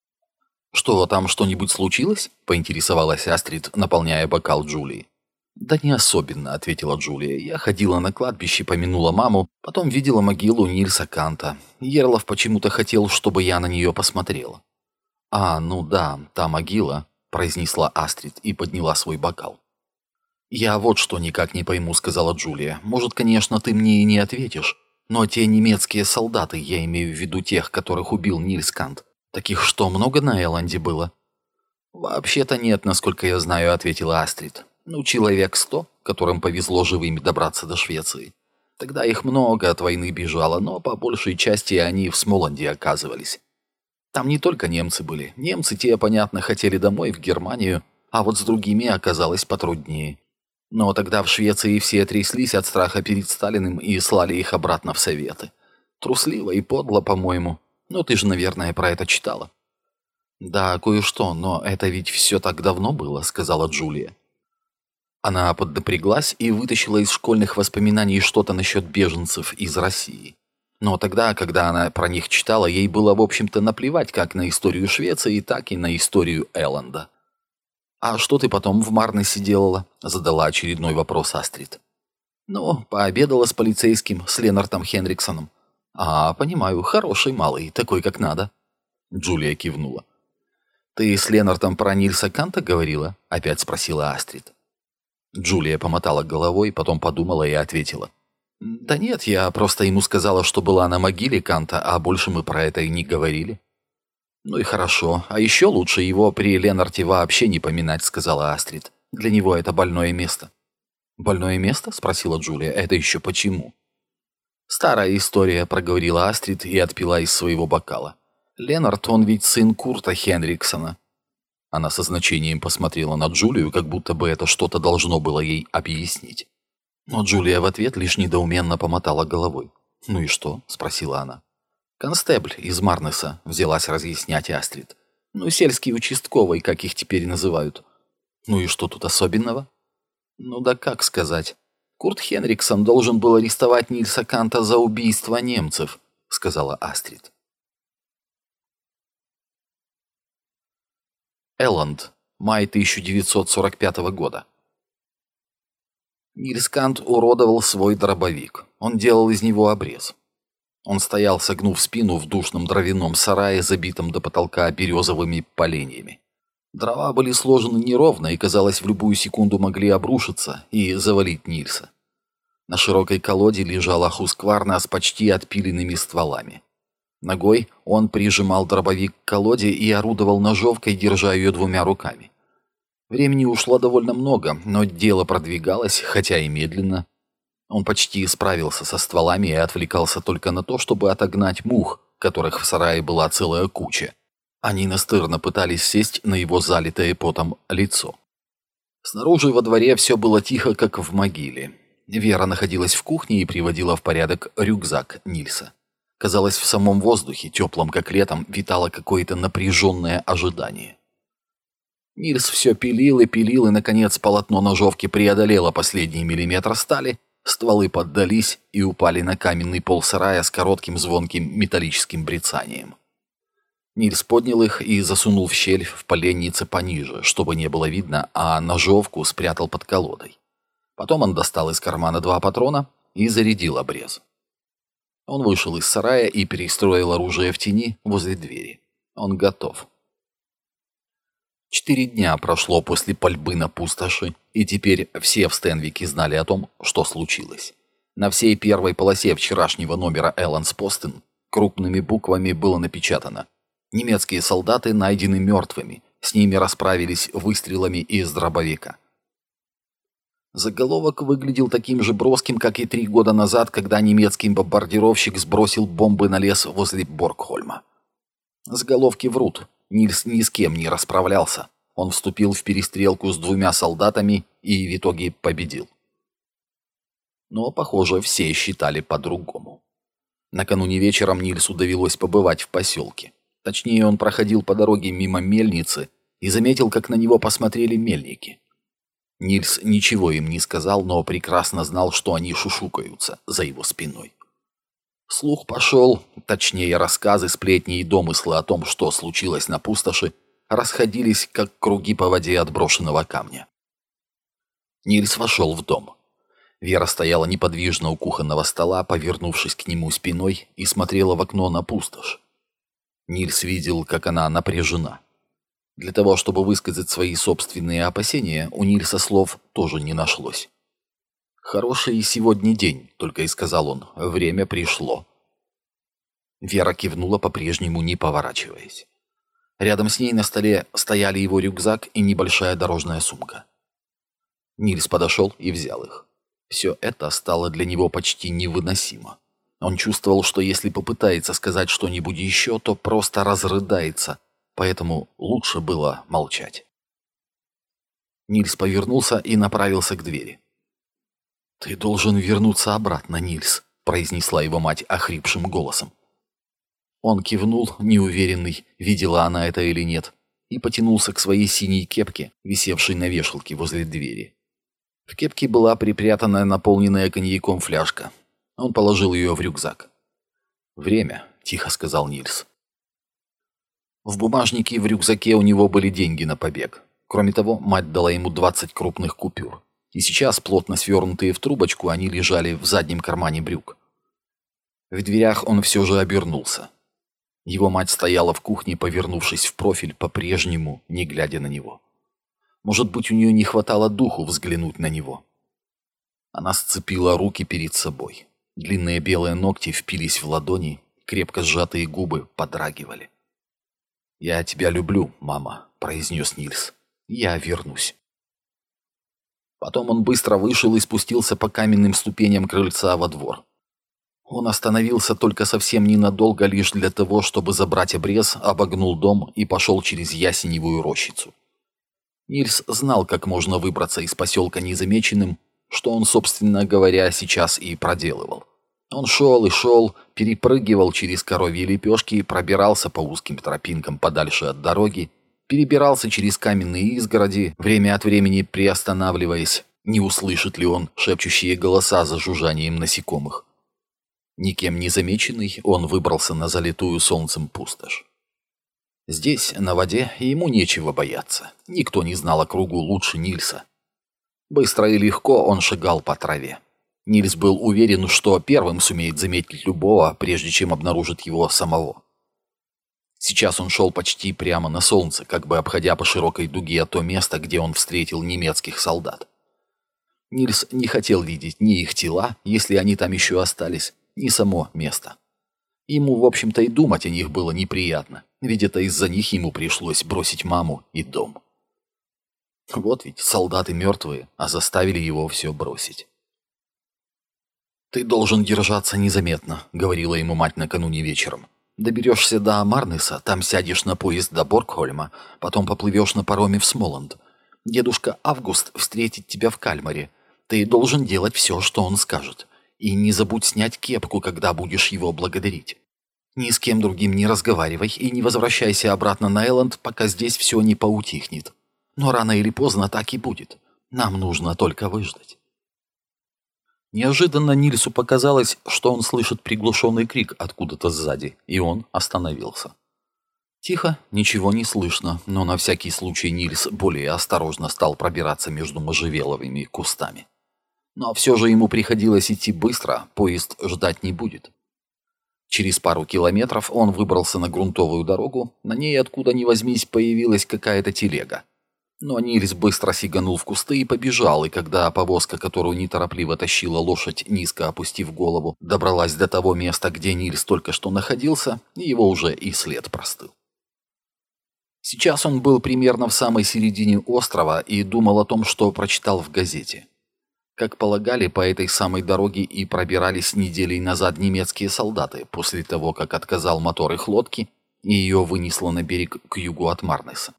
«Что, там что-нибудь случилось?» — поинтересовалась Астрид, наполняя бокал Джулии. «Да не особенно», — ответила Джулия. «Я ходила на кладбище, помянула маму, потом видела могилу Нильса Канта. Ерлов почему-то хотел, чтобы я на нее посмотрела». «А, ну да, та могила», — произнесла Астрид и подняла свой бокал. «Я вот что никак не пойму», — сказала Джулия. «Может, конечно, ты мне и не ответишь, но те немецкие солдаты, я имею в виду тех, которых убил Нильс Кант, таких что, много на Эланде было?» «Вообще-то нет, насколько я знаю», — ответила Астрид. «Ну, человек 100, которым повезло живыми добраться до Швеции. Тогда их много от войны бежало, но по большей части они в Смоланде оказывались. Там не только немцы были. Немцы те, понятно, хотели домой, в Германию, а вот с другими оказалось потруднее. Но тогда в Швеции все тряслись от страха перед Сталиным и слали их обратно в Советы. Трусливо и подло, по-моему. Ну, ты же, наверное, про это читала». «Да, кое-что, но это ведь все так давно было», — сказала Джулия. Она поднапряглась и вытащила из школьных воспоминаний что-то насчет беженцев из России. Но тогда, когда она про них читала, ей было, в общем-то, наплевать как на историю Швеции, так и на историю Элланда. «А что ты потом в Марнесе делала?» — задала очередной вопрос Астрид. «Ну, пообедала с полицейским, с Ленартом Хенриксоном». «А, понимаю, хороший малый, такой как надо». Джулия кивнула. «Ты с Ленартом про Нильса Канта говорила?» — опять спросила Астрид. Джулия помотала головой, потом подумала и ответила. «Да нет, я просто ему сказала, что была на могиле Канта, а больше мы про это и не говорили». «Ну и хорошо. А еще лучше его при Ленарте вообще не поминать», — сказала Астрид. «Для него это больное место». «Больное место?» — спросила Джулия. «Это еще почему?» «Старая история», — проговорила Астрид и отпила из своего бокала. «Ленард, он ведь сын Курта Хенриксона». Она со значением посмотрела на Джулию, как будто бы это что-то должно было ей объяснить. Но Джулия в ответ лишь недоуменно помотала головой. «Ну и что?» — спросила она. «Констебль из Марнеса», — взялась разъяснять Астрид. «Ну, сельский участковый, как их теперь называют». «Ну и что тут особенного?» «Ну да как сказать. Курт Хенриксон должен был арестовать Нильса Канта за убийство немцев», — сказала Астрид. Элланд, май 1945 года. Нильс Кант уродовал свой дробовик. Он делал из него обрез. Он стоял, согнув спину в душном дровяном сарае, забитом до потолка березовыми поленьями. Дрова были сложены неровно и, казалось, в любую секунду могли обрушиться и завалить Нильса. На широкой колоде лежала Хускварна с почти отпиленными стволами. Ногой он прижимал дробовик к колоде и орудовал ножовкой, держа ее двумя руками. Времени ушло довольно много, но дело продвигалось, хотя и медленно. Он почти справился со стволами и отвлекался только на то, чтобы отогнать мух, которых в сарае была целая куча. Они настырно пытались сесть на его залитое потом лицо. Снаружи во дворе все было тихо, как в могиле. Вера находилась в кухне и приводила в порядок рюкзак Нильса. Казалось, в самом воздухе, теплом как летом, витало какое-то напряженное ожидание. Нильс все пилил, и, наконец, полотно ножовки преодолело последний миллиметр стали, стволы поддались и упали на каменный пол сарая с коротким звонким металлическим брецанием. Нильс поднял их и засунул в щель в поленнице пониже, чтобы не было видно, а ножовку спрятал под колодой. Потом он достал из кармана 2 патрона и зарядил обрез. Он вышел из сарая и перестроил оружие в тени возле двери. Он готов. 4 дня прошло после пальбы на пустоши, и теперь все в Стенвике знали о том, что случилось. На всей первой полосе вчерашнего номера Элландс Постен крупными буквами было напечатано: «Немецкие солдаты найдены мертвыми, с ними расправились выстрелами из дробовика». Заголовок выглядел таким же броским, как и 3 года назад, когда немецкий бомбардировщик сбросил бомбы на лес возле Боргхольма. Заголовки врут. Нильс ни с кем не расправлялся. Он вступил в перестрелку с 2 солдатами и в итоге победил. Но, похоже, все считали по-другому. Накануне вечером Нильсу довелось побывать в поселке. Точнее, он проходил по дороге мимо мельницы и заметил, как на него посмотрели мельники. Нильс ничего им не сказал, но прекрасно знал, что они шушукаются за его спиной. Слух пошел, точнее, рассказы, сплетни и домыслы о том, что случилось на пустоши, расходились, как круги по воде от брошенного камня. Нильс вошел в дом. Вера стояла неподвижно у кухонного стола, повернувшись к нему спиной, и смотрела в окно на пустошь. Нильс видел, как она напряжена. Для того, чтобы высказать свои собственные опасения, у Нильса слов тоже не нашлось. «Хороший сегодня день», — только и сказал он, — «время пришло». Вера кивнула, по-прежнему не поворачиваясь. Рядом с ней на столе стояли его рюкзак и небольшая дорожная сумка. Нильс подошел и взял их. Все это стало для него почти невыносимо. Он чувствовал, что если попытается сказать что-нибудь еще, то просто разрыдается, поэтому лучше было молчать. Нильс повернулся и направился к двери. «Ты должен вернуться обратно, Нильс», — произнесла его мать охрипшим голосом. Он кивнул, неуверенный, видела она это или нет, и потянулся к своей синей кепке, висевшей на вешалке возле двери. В кепке была припрятанная наполненная коньяком фляжка. Он положил ее в рюкзак. «Время», — тихо сказал Нильс. В бумажнике и в рюкзаке у него были деньги на побег. Кроме того, мать дала ему 20 крупных купюр. И сейчас, плотно свернутые в трубочку, они лежали в заднем кармане брюк. В дверях он все же обернулся. Его мать стояла в кухне, повернувшись в профиль, по-прежнему не глядя на него. Может быть, у нее не хватало духу взглянуть на него. Она сцепила руки перед собой. Длинные белые ногти впились в ладони, крепко сжатые губы подрагивали. «Я тебя люблю, мама», — произнес Нильс. «Я вернусь». Потом он быстро вышел и спустился по каменным ступеням крыльца во двор. Он остановился только совсем ненадолго, лишь для того, чтобы забрать обрез, обогнул дом и пошел через ясеневую рощицу. Нильс знал, как можно выбраться из поселка незамеченным, что он, собственно говоря, сейчас и проделывал. Он шел и шел, перепрыгивал через коровьи лепешки, пробирался по узким тропинкам подальше от дороги, перебирался через каменные изгороди, время от времени приостанавливаясь, не услышит ли он шепчущие голоса за жужжанием насекомых. Никем не замеченный, он выбрался на залитую солнцем пустошь. Здесь, на воде, ему нечего бояться. Никто не знал округу лучше Нильса. Быстро и легко он шагал по траве. Нильс был уверен, что первым сумеет заметить любого, прежде чем обнаружит его самого. Сейчас он шел почти прямо на солнце, как бы обходя по широкой дуге то место, где он встретил немецких солдат. Нильс не хотел видеть ни их тела, если они там еще остались, ни само место. Ему, в общем-то, и думать о них было неприятно, ведь это из-за них ему пришлось бросить маму и дом. Вот ведь солдаты мертвые, а заставили его все бросить. «Ты должен держаться незаметно», — говорила ему мать накануне вечером. «Доберешься до Амарнеса, там сядешь на поезд до Боргхольма, потом поплывешь на пароме в Смоланд. Дедушка Август встретит тебя в Кальмаре. Ты должен делать все, что он скажет. И не забудь снять кепку, когда будешь его благодарить. Ни с кем другим не разговаривай и не возвращайся обратно на Элленд, пока здесь все не поутихнет. Но рано или поздно так и будет. Нам нужно только выждать». Неожиданно Нильсу показалось, что он слышит приглушенный крик откуда-то сзади, и он остановился. Тихо, ничего не слышно, но на всякий случай Нильс более осторожно стал пробираться между можжевеловыми кустами. Но все же ему приходилось идти быстро, поезд ждать не будет. Через пару километров он выбрался на грунтовую дорогу, на ней откуда ни возьмись появилась какая-то телега. Но Нильс быстро сиганул в кусты и побежал, и когда повозка, которую неторопливо тащила лошадь, низко опустив голову, добралась до того места, где Нильс только что находился, его уже и след простыл. Сейчас он был примерно в самой середине острова и думал о том, что прочитал в газете. Как полагали, по этой самой дороге и пробирались неделей назад немецкие солдаты, после того, как отказал мотор их лодки, и ее вынесло на берег к югу от Марнеса.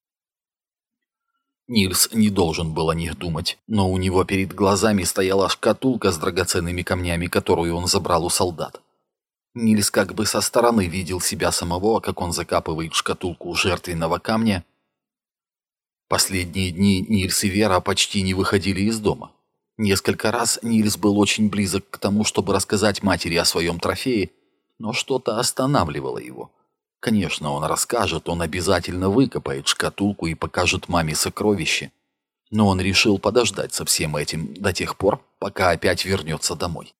Нильс не должен был о них думать, но у него перед глазами стояла шкатулка с драгоценными камнями, которую он забрал у солдат. Нильс как бы со стороны видел себя самого, как он закапывает шкатулку жертвенного камня. Последние дни Нильс и Вера почти не выходили из дома. Несколько раз Нильс был очень близок к тому, чтобы рассказать матери о своем трофее, но что-то останавливало его. Конечно, он расскажет, он обязательно выкопает шкатулку и покажет маме сокровище. Но он решил подождать со всем этим до тех пор, пока опять вернется домой.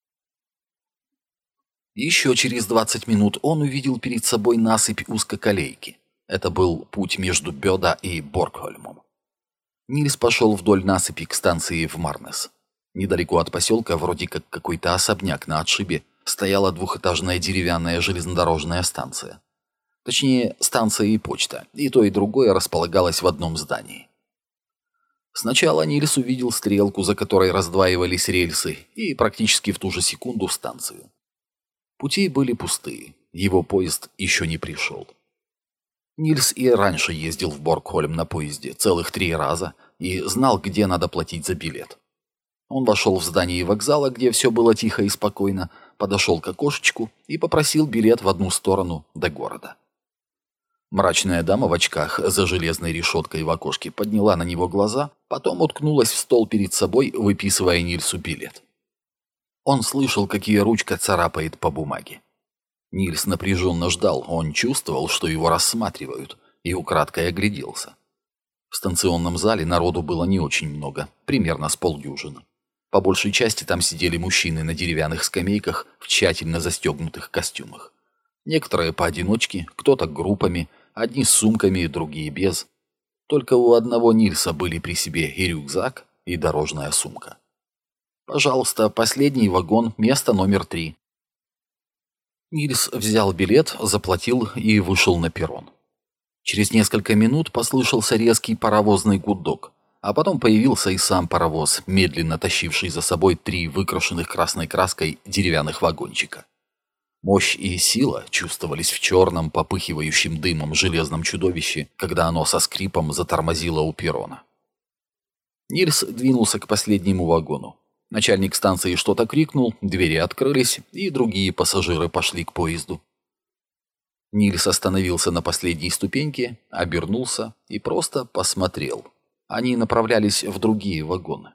Еще через 20 минут он увидел перед собой насыпь узкоколейки. Это был путь между Бёда и Боргхольмом. Нильс пошел вдоль насыпи к станции в Марнес. Недалеко от поселка, вроде как какой-то особняк на отшибе, стояла двухэтажная деревянная железнодорожная станция. Точнее, станция и почта, и то и другое располагалось в одном здании. Сначала Нильс увидел стрелку, за которой раздваивались рельсы, и практически в ту же секунду станцию. Пути были пустые, его поезд еще не пришел. Нильс и раньше ездил в Боргхольм на поезде целых 3 раза и знал, где надо платить за билет. Он вошел в здание вокзала, где все было тихо и спокойно, подошел к окошечку и попросил билет в одну сторону до города. Мрачная дама в очках за железной решеткой в окошке подняла на него глаза, потом уткнулась в стол перед собой, выписывая Нильсу билет. Он слышал, как ее ручка царапает по бумаге. Нильс напряженно ждал, он чувствовал, что его рассматривают, и украдкой огляделся. В станционном зале народу было не очень много, примерно с полдюжины. По большей части там сидели мужчины на деревянных скамейках в тщательно застегнутых костюмах. Некоторые поодиночке, кто-то группами, одни с сумками, другие без. Только у одного Нильса были при себе и рюкзак, и дорожная сумка. «Пожалуйста, последний вагон, место номер 3». Нильс взял билет, заплатил и вышел на перрон. Через несколько минут послышался резкий паровозный гудок, а потом появился и сам паровоз, медленно тащивший за собой 3 выкрашенных красной краской деревянных вагончика. Мощь и сила чувствовались в черном, попыхивающем дымом железном чудовище, когда оно со скрипом затормозило у перрона. Нильс двинулся к последнему вагону. Начальник станции что-то крикнул, двери открылись, и другие пассажиры пошли к поезду. Нильс остановился на последней ступеньке, обернулся и просто посмотрел. Они направлялись в другие вагоны.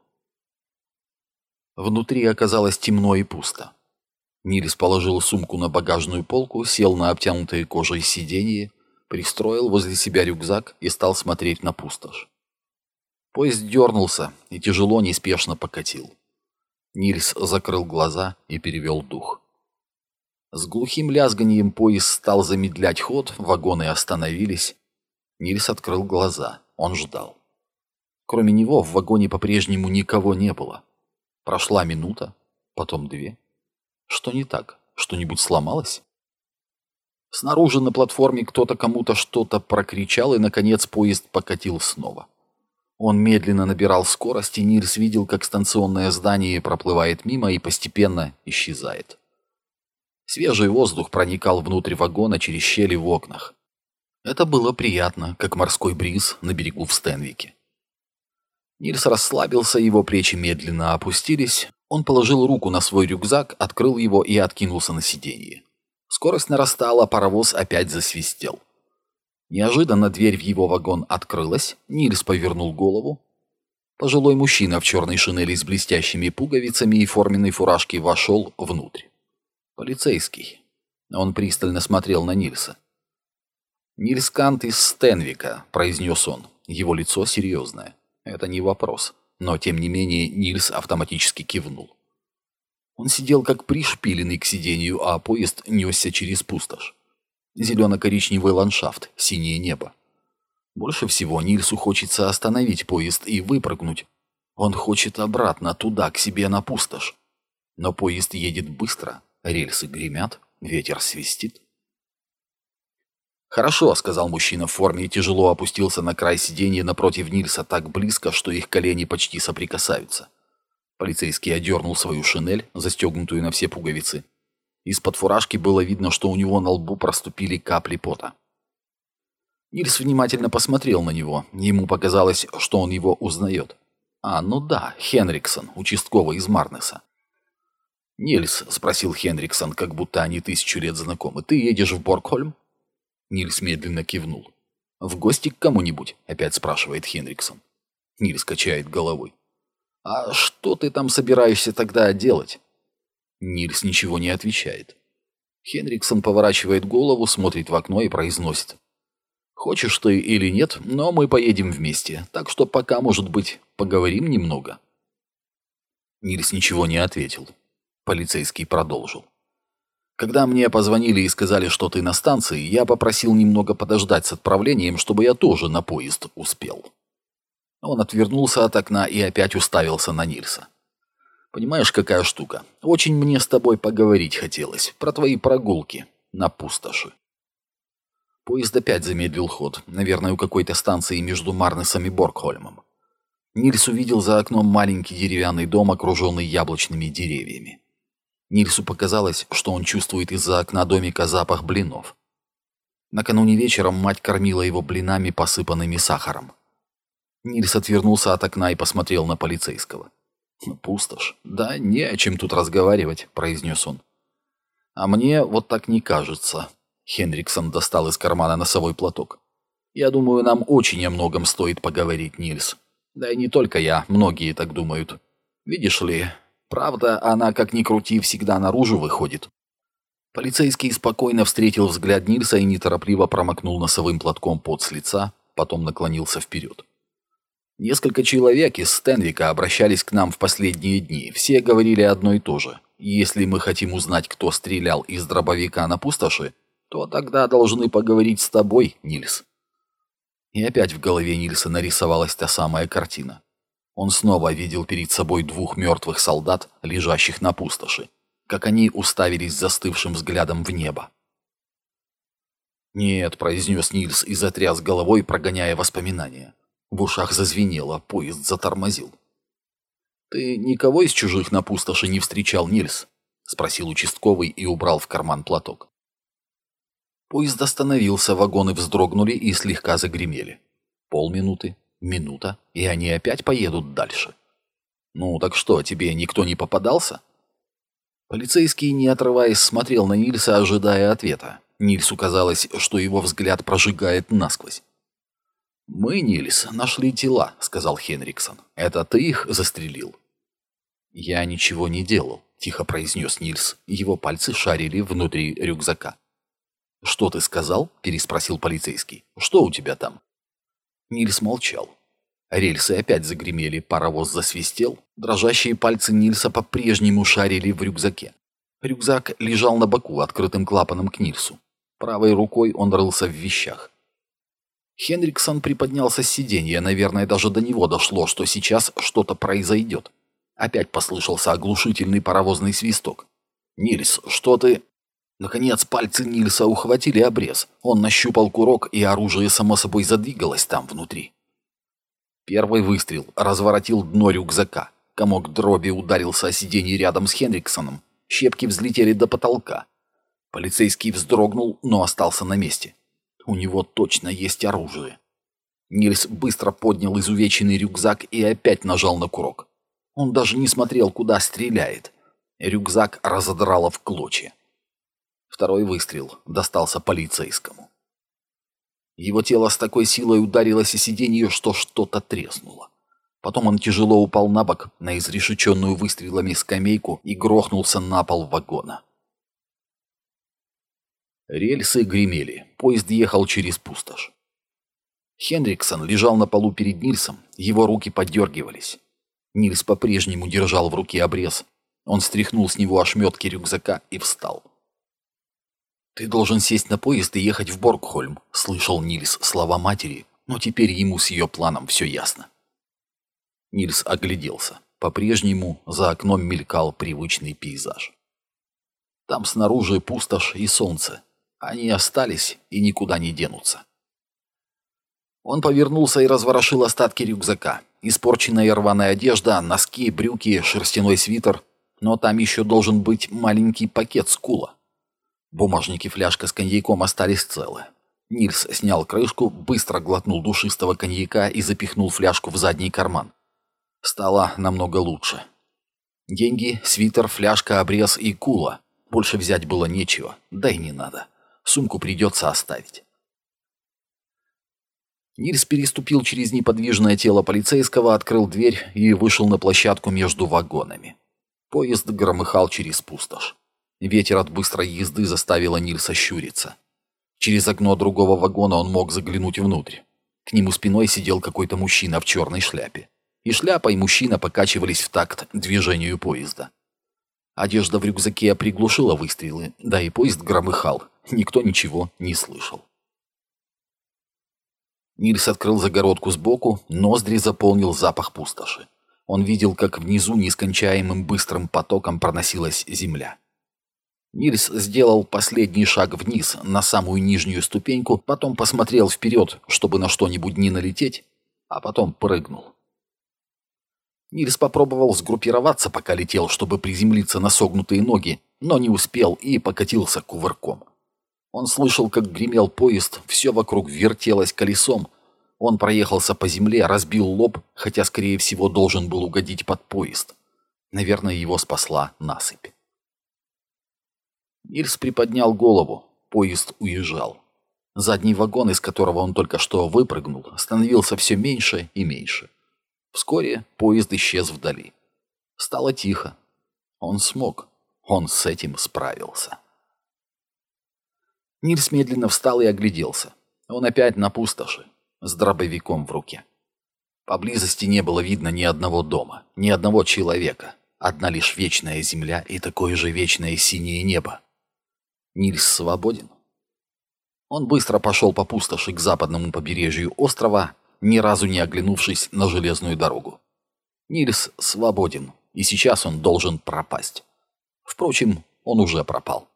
Внутри оказалось темно и пусто. Нильс положил сумку на багажную полку, сел на обтянутое кожей сиденье, пристроил возле себя рюкзак и стал смотреть на пустошь. Поезд дернулся и тяжело, неспешно покатил. Нильс закрыл глаза и перевел дух. С глухим лязганием поезд стал замедлять ход, вагоны остановились. Нильс открыл глаза, он ждал. Кроме него в вагоне по-прежнему никого не было. Прошла минута, потом 2. Что не так? Что-нибудь сломалось? Снаружи на платформе кто-то кому-то что-то прокричал, и, наконец, поезд покатил снова. Он медленно набирал скорость, и Нильс видел, как станционное здание проплывает мимо и постепенно исчезает. Свежий воздух проникал внутрь вагона через щели в окнах. Это было приятно, как морской бриз на берегу в Стенвике. Нильс расслабился, его плечи медленно опустились. Он положил руку на свой рюкзак, открыл его и откинулся на сиденье. Скорость нарастала, паровоз опять засвистел. Неожиданно дверь в его вагон открылась, Нильс повернул голову. Пожилой мужчина в черной шинели с блестящими пуговицами и форменной фуражке вошел внутрь. Полицейский. Он пристально смотрел на Нильса. «Нильс Кант из Стенвика», — произнес он. Его лицо серьезное. Это не вопрос. Но, тем не менее, Нильс автоматически кивнул. Он сидел как пришпиленный к сиденью, а поезд несся через пустошь. Зелено-коричневый ландшафт, синее небо. Больше всего Нильсу хочется остановить поезд и выпрыгнуть. Он хочет обратно, туда, к себе на пустошь. Но поезд едет быстро, рельсы гремят, ветер свистит. «Хорошо», — сказал мужчина в форме и тяжело опустился на край сиденья напротив Нильса так близко, что их колени почти соприкасаются. Полицейский одернул свою шинель, застегнутую на все пуговицы. Из-под фуражки было видно, что у него на лбу проступили капли пота. Нильс внимательно посмотрел на него. Ему показалось, что он его узнает. Ну да, Хенриксон, участковый из Марнеса. «Нильс», — спросил Хенриксон, как будто они 1000 лет знакомы, — «ты едешь в Боргхольм?» Нильс медленно кивнул. «В гости к кому-нибудь?» — опять спрашивает Хенриксон. Нильс качает головой. «А что ты там собираешься тогда делать?» Нильс ничего не отвечает. Хенриксон поворачивает голову, смотрит в окно и произносит: «Хочешь ты или нет, но мы поедем вместе, так что пока, может быть, поговорим немного». Нильс ничего не ответил. Полицейский продолжил. «Когда мне позвонили и сказали, что ты на станции, я попросил немного подождать с отправлением, чтобы я тоже на поезд успел». Он отвернулся от окна и опять уставился на Нильса. «Понимаешь, какая штука? Очень мне с тобой поговорить хотелось, про твои прогулки на пустоши». Поезд опять замедлил ход, наверное, у какой-то станции между Марнесом и Боргхольмом. Нильс увидел за окном маленький деревянный дом, окруженный яблочными деревьями. Нильсу показалось, что он чувствует из-за окна домика запах блинов. Накануне вечером мать кормила его блинами, посыпанными сахаром. Нильс отвернулся от окна и посмотрел на полицейского. «Пустошь? Да не о чем тут разговаривать», — произнес он. «А мне вот так не кажется». Хенриксон достал из кармана носовой платок. «Я думаю, нам очень о многом стоит поговорить, Нильс. Да и не только я, многие так думают. Видишь ли, правда, она, как ни крути, всегда наружу выходит». Полицейский спокойно встретил взгляд Нильса и неторопливо промокнул носовым платком пот с лица, потом наклонился вперед. «Несколько человек из Стенвика обращались к нам в последние дни. Все говорили одно и то же. Если мы хотим узнать, кто стрелял из дробовика на пустоши, то тогда должны поговорить с тобой, Нильс». И опять в голове Нильса нарисовалась та самая картина. Он снова видел перед собой 2 мертвых солдат, лежащих на пустоши, как они уставились застывшим взглядом в небо. «Нет», — произнес Нильс и затряс головой, прогоняя воспоминания. В ушах зазвенело, поезд затормозил. «Ты никого из чужих на пустоши не встречал, Нильс?» — спросил участковый и убрал в карман платок. Поезд остановился, вагоны вздрогнули и слегка загремели. Полминуты, минута, и они опять поедут дальше. «Ну так что, тебе никто не попадался?» Полицейский, не отрываясь, смотрел на Нильса, ожидая ответа. Нильсу казалось, что его взгляд прожигает насквозь. «Мы, Нильс, нашли тела», — сказал Хенриксон. «Это ты их застрелил?» «Я ничего не делал», — тихо произнес Нильс. Его пальцы шарили внутри рюкзака. «Что ты сказал?» — переспросил полицейский. «Что у тебя там?» Нильс молчал. Рельсы опять загремели, паровоз засвистел. Дрожащие пальцы Нильса по-прежнему шарили в рюкзаке. Рюкзак лежал на боку, открытым клапаном к Нильсу. Правой рукой он рылся в вещах. Хенриксон приподнялся с сиденья, наверное, даже до него дошло, что сейчас что-то произойдет. Опять послышался оглушительный паровозный свисток. «Нильс, что ты...» Наконец пальцы Нильса ухватили обрез. Он нащупал курок, и оружие само собой задвигалось там внутри. Первый выстрел разворотил дно рюкзака. Комок дроби ударился о сиденье рядом с Хенриксоном. Щепки взлетели до потолка. Полицейский вздрогнул, но остался на месте. У него точно есть оружие. Нильс быстро поднял изувеченный рюкзак и опять нажал на курок. Он даже не смотрел, куда стреляет. Рюкзак разодрало в клочья. Второй выстрел достался полицейскому. Его тело с такой силой ударилось о сиденье, что что-то треснуло. Потом он тяжело упал на бок, на изрешеченную выстрелами скамейку и грохнулся на пол вагона. Рельсы гремели, поезд ехал через пустошь. Хенриксон лежал на полу перед Нильсом, его руки подергивались. Нильс по-прежнему держал в руке обрез. Он стряхнул с него ошметки рюкзака и встал. «Ты должен сесть на поезд и ехать в Боргхольм», — слышал Нильс слова матери, но теперь ему с ее планом все ясно. Нильс огляделся. По-прежнему за окном мелькал привычный пейзаж. Там снаружи пустошь и солнце. Они остались и никуда не денутся. Он повернулся и разворошил остатки рюкзака. Испорченная рваная одежда, носки, брюки, шерстяной свитер. Но там еще должен быть маленький пакет с Кула. Бумажник и фляжка с коньяком остались целы. Нильс снял крышку, быстро глотнул душистого коньяка и запихнул фляжку в задний карман. Стало намного лучше. Деньги, свитер, фляжка, обрез и Кула. Больше взять было нечего, да и не надо. Сумку придется оставить. Нильс переступил через неподвижное тело полицейского, открыл дверь и вышел на площадку между вагонами. Поезд громыхал через пустошь. Ветер от быстрой езды заставил Нильса щуриться. Через окно другого вагона он мог заглянуть внутрь. К нему спиной сидел какой-то мужчина в черной шляпе. И шляпа, и мужчина покачивались в такт движению поезда. Одежда в рюкзаке приглушила выстрелы, да и поезд громыхал. Никто ничего не слышал. Нильс открыл загородку сбоку, ноздри заполнил запах пустоши. Он видел, как внизу нескончаемым быстрым потоком проносилась земля. Нильс сделал последний шаг вниз, на самую нижнюю ступеньку, потом посмотрел вперед, чтобы на что-нибудь не налететь, а потом прыгнул. Нильс попробовал сгруппироваться, пока летел, чтобы приземлиться на согнутые ноги, но не успел и покатился кувырком. Он слышал, как гремел поезд, все вокруг вертелось колесом. Он проехался по земле, разбил лоб, хотя, скорее всего, должен был угодить под поезд. Наверное, его спасла насыпь. Нильс приподнял голову. Поезд уезжал. Задний вагон, из которого он только что выпрыгнул, становился все меньше и меньше. Вскоре поезд исчез вдали. Стало тихо. Он смог. Он с этим справился. Нильс медленно встал и огляделся. Он опять на пустоши, с дробовиком в руке. Поблизости не было видно ни одного дома, ни одного человека. Одна лишь вечная земля и такое же вечное синее небо. Нильс свободен. Он быстро пошел по пустоши к западному побережью острова, ни разу не оглянувшись на железную дорогу. Нильс свободен, и сейчас он должен пропасть. Впрочем, он уже пропал.